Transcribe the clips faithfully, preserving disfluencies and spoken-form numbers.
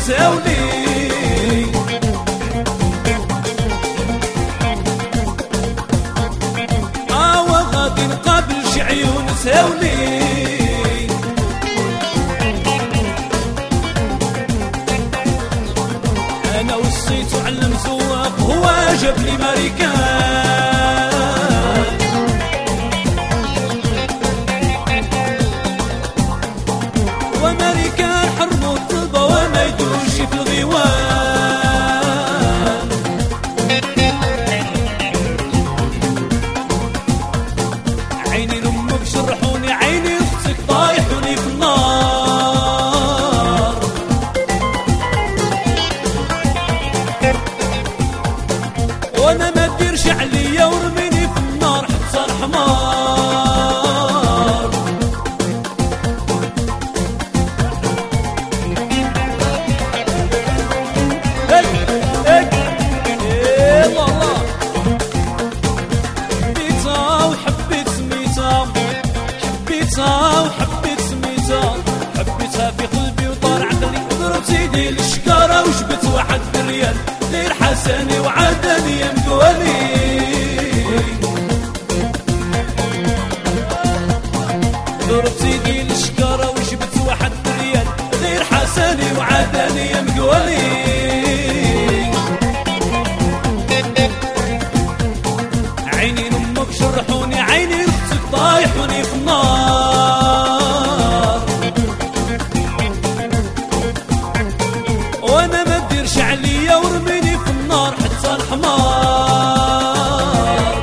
نساولي اوا غادي نقابل شي عيون ساولي انا وصيت وعلم زواق هو جاب لي ماريكان وماريكان حرموا الطلبة وما يدوش في الغيوان عيني لامك شرحوني عيني اختك طايحوني في النار وانا ما تديرش عليا ورميني في النار حتى الحمار اك اك ايه والله حبيتها وحبيت سميتها حبيتها وحبيت سميتها حبيتها في قلبي وطار عقلي ضربت يدي للشكارة وجبت واحد بالريال غير حسني وعادني يا مقولي ضربت يدي للشكارة وجبت واحد بالريال غير حسني وعادني يا مقولي عيني لامك شرحوني عيني اختك طايحوني في النار وانا ما تديرش عليا ورميني في النار حتى الحمار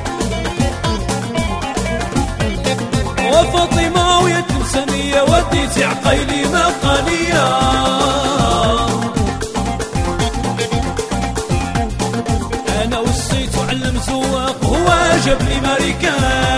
وفاطمة ويا تمسانية وديتي عقيلي مقالية انا وصيت وعلم زواق هو جاب لي ماريكان